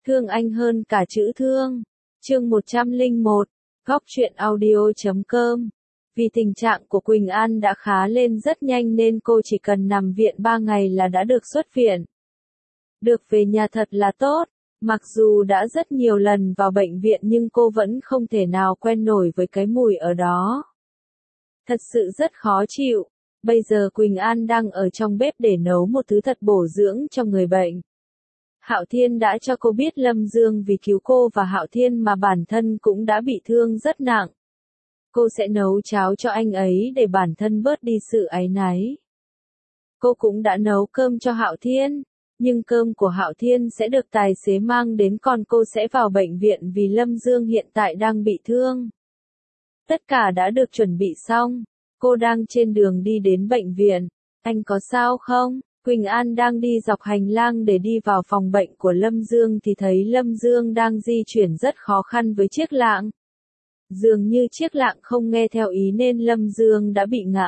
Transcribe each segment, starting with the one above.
Thương anh hơn cả chữ thương. Chương 101, Góc truyện audio.com. Vì tình trạng của Quỳnh An đã khá lên rất nhanh nên cô chỉ cần nằm viện 3 ngày là đã được xuất viện. Được về nhà thật là tốt, mặc dù đã rất nhiều lần vào bệnh viện nhưng cô vẫn không thể nào quen nổi với cái mùi ở đó. Thật sự rất khó chịu. Bây giờ Quỳnh An đang ở trong bếp để nấu một thứ thật bổ dưỡng cho người bệnh. Hạo Thiên đã cho cô biết Lâm Dương vì cứu cô và Hạo Thiên mà bản thân cũng đã bị thương rất nặng. Cô sẽ nấu cháo cho anh ấy để bản thân bớt đi sự áy náy. Cô cũng đã nấu cơm cho Hạo Thiên, nhưng cơm của Hạo Thiên sẽ được tài xế mang đến còn cô sẽ vào bệnh viện vì Lâm Dương hiện tại đang bị thương. Tất cả đã được chuẩn bị xong, cô đang trên đường đi đến bệnh viện. Anh có sao không? Quỳnh An đang đi dọc hành lang để đi vào phòng bệnh của Lâm Dương thì thấy Lâm Dương đang di chuyển rất khó khăn với chiếc lạng. Dường như chiếc lạng không nghe theo ý nên Lâm Dương đã bị ngã.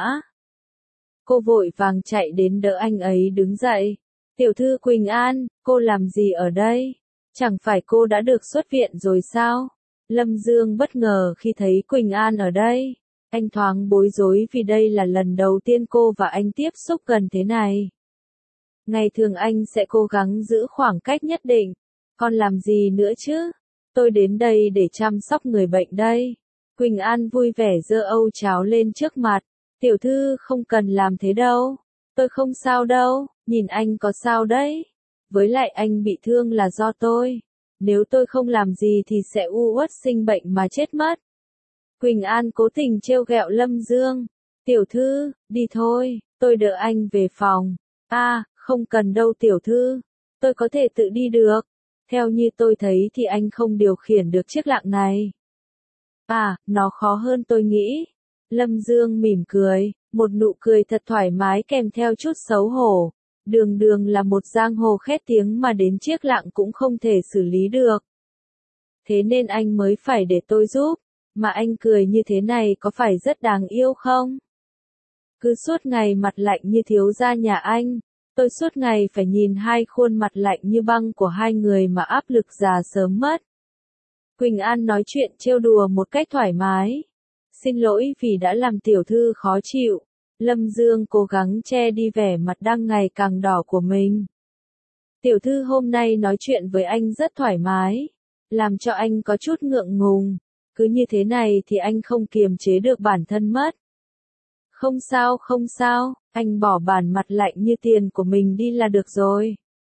Cô vội vàng chạy đến đỡ anh ấy đứng dậy. Tiểu thư Quỳnh An, cô làm gì ở đây? Chẳng phải cô đã được xuất viện rồi sao? Lâm Dương bất ngờ khi thấy Quỳnh An ở đây. Anh thoáng bối rối vì đây là lần đầu tiên cô và anh tiếp xúc gần thế này. Ngày thường anh sẽ cố gắng giữ khoảng cách nhất định. Còn làm gì nữa chứ? Tôi đến đây để chăm sóc người bệnh đây. Quỳnh An vui vẻ giơ âu cháo lên trước mặt. Tiểu thư không cần làm thế đâu. Tôi không sao đâu, nhìn anh có sao đấy. Với lại anh bị thương là do tôi. Nếu tôi không làm gì thì sẽ uất sinh bệnh mà chết mất. Quỳnh An cố tình trêu ghẹo Lâm Dương. Tiểu thư, đi thôi, tôi đỡ anh về phòng. Không cần đâu tiểu thư. Tôi có thể tự đi được. Theo như tôi thấy thì anh không điều khiển được chiếc lạng này. Nó khó hơn tôi nghĩ. Lâm Dương mỉm cười, một nụ cười thật thoải mái kèm theo chút xấu hổ. Đường đường là một giang hồ khét tiếng mà đến chiếc lạng cũng không thể xử lý được. Thế nên anh mới phải để tôi giúp. Mà anh cười như thế này có phải rất đáng yêu không? Cứ suốt ngày mặt lạnh như thiếu gia nhà anh. Tôi suốt ngày phải nhìn hai khuôn mặt lạnh như băng của hai người mà áp lực già sớm mất. Quỳnh An nói chuyện trêu đùa một cách thoải mái. Xin lỗi vì đã làm tiểu thư khó chịu. Lâm Dương cố gắng che đi vẻ mặt đang ngày càng đỏ của mình. Tiểu thư hôm nay nói chuyện với anh rất thoải mái. Làm cho anh có chút ngượng ngùng. Cứ như thế này thì anh không kiềm chế được bản thân mất. Không sao, anh bỏ bản mặt lạnh như tiền của mình đi là được rồi.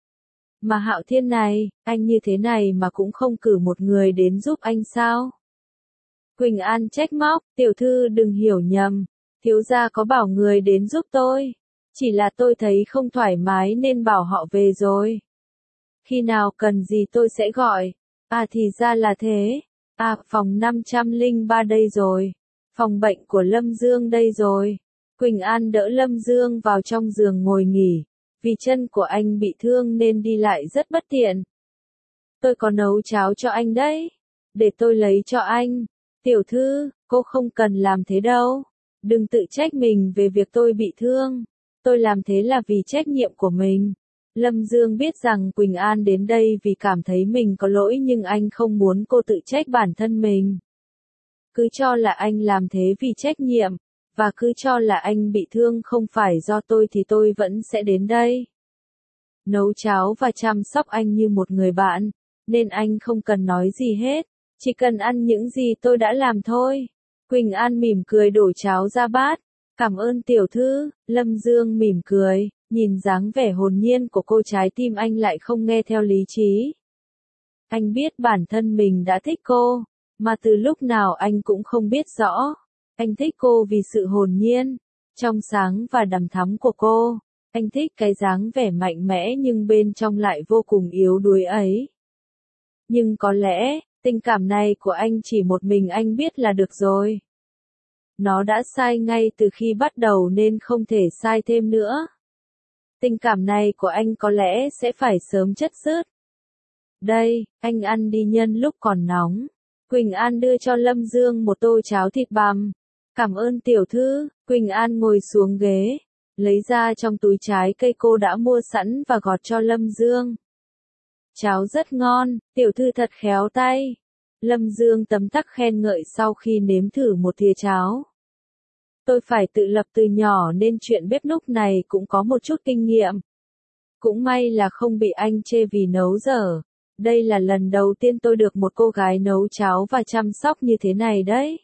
Mà Hạo Thiên này, anh như thế này mà cũng không cử một người đến giúp anh sao? Quỳnh An trách móc, tiểu thư đừng hiểu nhầm, thiếu gia có bảo người đến giúp tôi. Chỉ là tôi thấy không thoải mái nên bảo họ về rồi. Khi nào cần gì tôi sẽ gọi. Thì ra là thế. Phòng 503 đây rồi. Phòng bệnh của Lâm Dương đây rồi. Quỳnh An đỡ Lâm Dương vào trong giường ngồi nghỉ. Vì chân của anh bị thương nên đi lại rất bất tiện. Tôi có nấu cháo cho anh đấy. Để tôi lấy cho anh. Tiểu thư, cô không cần làm thế đâu. Đừng tự trách mình về việc tôi bị thương. Tôi làm thế là vì trách nhiệm của mình. Lâm Dương biết rằng Quỳnh An đến đây vì cảm thấy mình có lỗi nhưng anh không muốn cô tự trách bản thân mình. Cứ cho là anh làm thế vì trách nhiệm, và cứ cho là anh bị thương không phải do tôi thì tôi vẫn sẽ đến đây. Nấu cháo và chăm sóc anh như một người bạn, nên anh không cần nói gì hết, chỉ cần ăn những gì tôi đã làm thôi. Quỳnh An mỉm cười đổ cháo ra bát. Cảm ơn tiểu thư. Lâm Dương mỉm cười, nhìn dáng vẻ hồn nhiên của cô trái tim anh lại không nghe theo lý trí. Anh biết bản thân mình đã thích cô, mà từ lúc nào anh cũng không biết rõ. Anh thích cô vì sự hồn nhiên, trong sáng và đằm thắm của cô. Anh thích cái dáng vẻ mạnh mẽ nhưng bên trong lại vô cùng yếu đuối ấy. Nhưng có lẽ, tình cảm này của anh chỉ một mình anh biết là được rồi. Nó đã sai ngay từ khi bắt đầu nên không thể sai thêm nữa. Tình cảm này của anh có lẽ sẽ phải sớm chất xước. Đây, anh ăn đi nhân lúc còn nóng. Quỳnh An đưa cho Lâm Dương một tô cháo thịt bằm. Cảm ơn tiểu thư. Quỳnh An ngồi xuống ghế, lấy ra trong túi trái cây cô đã mua sẵn và gọt cho Lâm Dương. Cháo rất ngon, tiểu thư thật khéo tay. Lâm Dương tấm tắc khen ngợi sau khi nếm thử một thìa cháo. Tôi phải tự lập từ nhỏ nên chuyện bếp núc này cũng có một chút kinh nghiệm. Cũng may là không bị anh chê vì nấu dở. Đây là lần đầu tiên tôi được một cô gái nấu cháo và chăm sóc như thế này đấy.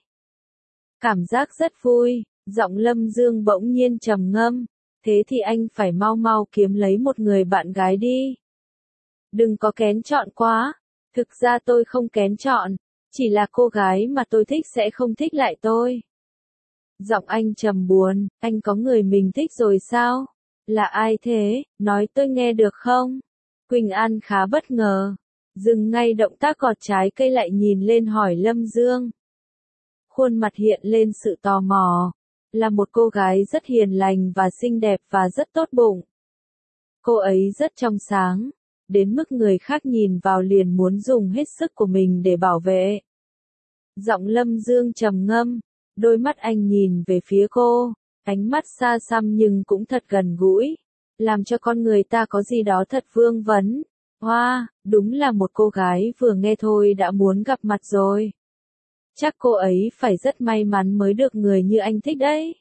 Cảm giác rất vui, giọng Lâm Dương bỗng nhiên trầm ngâm. Thế thì anh phải mau mau kiếm lấy một người bạn gái đi. Đừng có kén chọn quá. Thực ra tôi không kén chọn, chỉ là cô gái mà tôi thích sẽ không thích lại tôi. Giọng anh trầm buồn, anh có người mình thích rồi sao? Là ai thế, nói tôi nghe được không? Quỳnh An khá bất ngờ, dừng ngay động tác gọt trái cây lại nhìn lên hỏi Lâm Dương. Khuôn mặt hiện lên sự tò mò, là một cô gái rất hiền lành và xinh đẹp và rất tốt bụng. Cô ấy rất trong sáng, đến mức người khác nhìn vào liền muốn dùng hết sức của mình để bảo vệ. Giọng Lâm Dương trầm ngâm, đôi mắt anh nhìn về phía cô, ánh mắt xa xăm nhưng cũng thật gần gũi, làm cho con người ta có gì đó thật vương vấn. Wow, đúng là một cô gái vừa nghe thôi đã muốn gặp mặt rồi. Chắc cô ấy phải rất may mắn mới được người như anh thích đấy.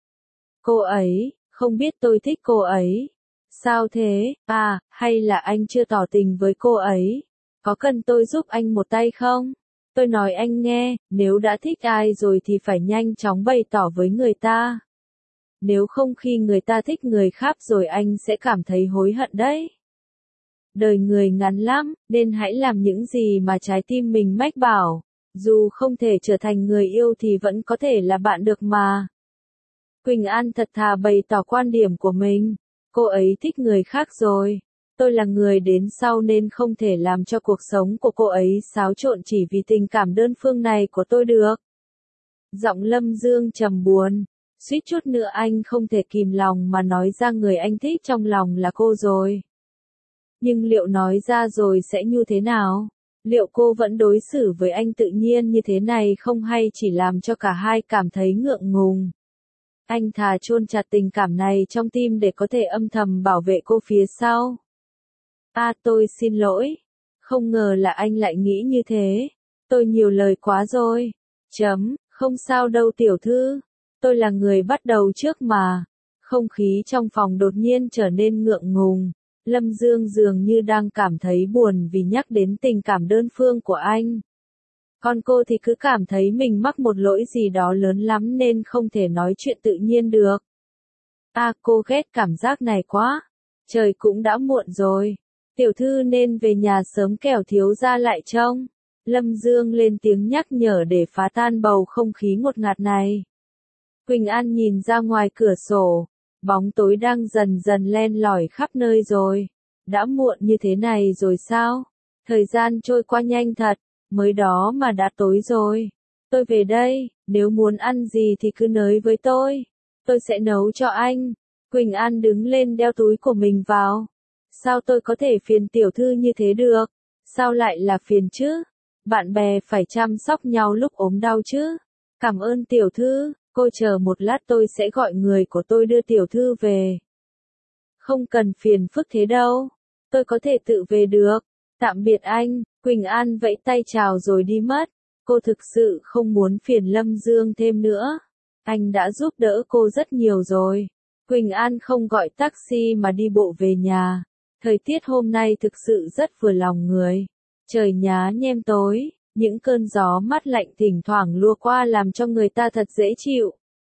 Cô ấy, không biết tôi thích cô ấy. Sao thế, à, hay là anh chưa tỏ tình với cô ấy? Có cần tôi giúp anh một tay không? Tôi nói anh nghe, nếu đã thích ai rồi thì phải nhanh chóng bày tỏ với người ta. Nếu không khi người ta thích người khác rồi anh sẽ cảm thấy hối hận đấy. Đời người ngắn lắm, nên hãy làm những gì mà trái tim mình mách bảo. Dù không thể trở thành người yêu thì vẫn có thể là bạn được mà. Quỳnh An thật thà bày tỏ quan điểm của mình. Cô ấy thích người khác rồi. Tôi là người đến sau nên không thể làm cho cuộc sống của cô ấy xáo trộn chỉ vì tình cảm đơn phương này của tôi được. Giọng Lâm Dương trầm buồn. Suýt chút nữa anh không thể kìm lòng mà nói ra người anh thích trong lòng là cô rồi. Nhưng liệu nói ra rồi sẽ như thế nào? Liệu cô vẫn đối xử với anh tự nhiên như thế này không hay chỉ làm cho cả hai cảm thấy ngượng ngùng? Anh thà chôn chặt tình cảm này trong tim để có thể âm thầm bảo vệ cô phía sau. À tôi xin lỗi. Không ngờ là anh lại nghĩ như thế. Tôi nhiều lời quá rồi. Không sao đâu tiểu thư. Tôi là người bắt đầu trước mà. Không khí trong phòng đột nhiên trở nên ngượng ngùng. Lâm Dương dường như đang cảm thấy buồn vì nhắc đến tình cảm đơn phương của anh. Còn cô thì cứ cảm thấy mình mắc một lỗi gì đó lớn lắm nên không thể nói chuyện tự nhiên được. À cô ghét cảm giác này quá. Trời cũng đã muộn rồi. Tiểu thư nên về nhà sớm kẻo thiếu gia lại trông. Lâm Dương lên tiếng nhắc nhở để phá tan bầu không khí ngột ngạt này. Quỳnh An nhìn ra ngoài cửa sổ. Bóng tối đang dần dần len lỏi khắp nơi rồi. Đã muộn như thế này rồi sao? Thời gian trôi qua nhanh thật. Mới đó mà đã tối rồi. Tôi về đây, nếu muốn ăn gì thì cứ nói với tôi. Tôi sẽ nấu cho anh. Quỳnh An đứng lên đeo túi của mình vào. Sao tôi có thể phiền tiểu thư như thế được? Sao lại là phiền chứ? Bạn bè phải chăm sóc nhau lúc ốm đau chứ? Cảm ơn tiểu thư, cô chờ một lát tôi sẽ gọi người của tôi đưa tiểu thư về. Không cần phiền phức thế đâu. Tôi có thể tự về được. Tạm biệt anh. Quỳnh An vẫy tay chào rồi đi mất. Cô thực sự không muốn phiền Lâm Dương thêm nữa. Anh đã giúp đỡ cô rất nhiều rồi. Quỳnh An không gọi taxi mà đi bộ về nhà. Thời tiết hôm nay thực sự rất vừa lòng người. Trời nhá nhem tối, những cơn gió mát lạnh thỉnh thoảng lùa qua làm cho người ta thật dễ chịu.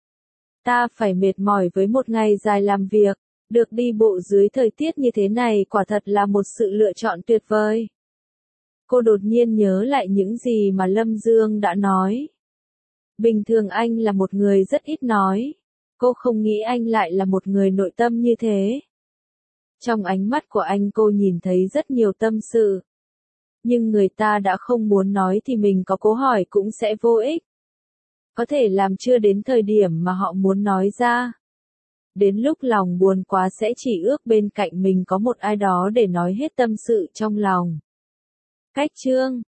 Ta phải mệt mỏi với một ngày dài làm việc. Được đi bộ dưới thời tiết như thế này quả thật là một sự lựa chọn tuyệt vời. Cô đột nhiên nhớ lại những gì mà Lâm Dương đã nói. Bình thường anh là một người rất ít nói. Cô không nghĩ anh lại là một người nội tâm như thế. Trong ánh mắt của anh cô nhìn thấy rất nhiều tâm sự. Nhưng người ta đã không muốn nói thì mình có cố hỏi cũng sẽ vô ích. Có thể làm chưa đến thời điểm mà họ muốn nói ra. Đến lúc lòng buồn quá sẽ chỉ ước bên cạnh mình có một ai đó để nói hết tâm sự trong lòng. Cách chương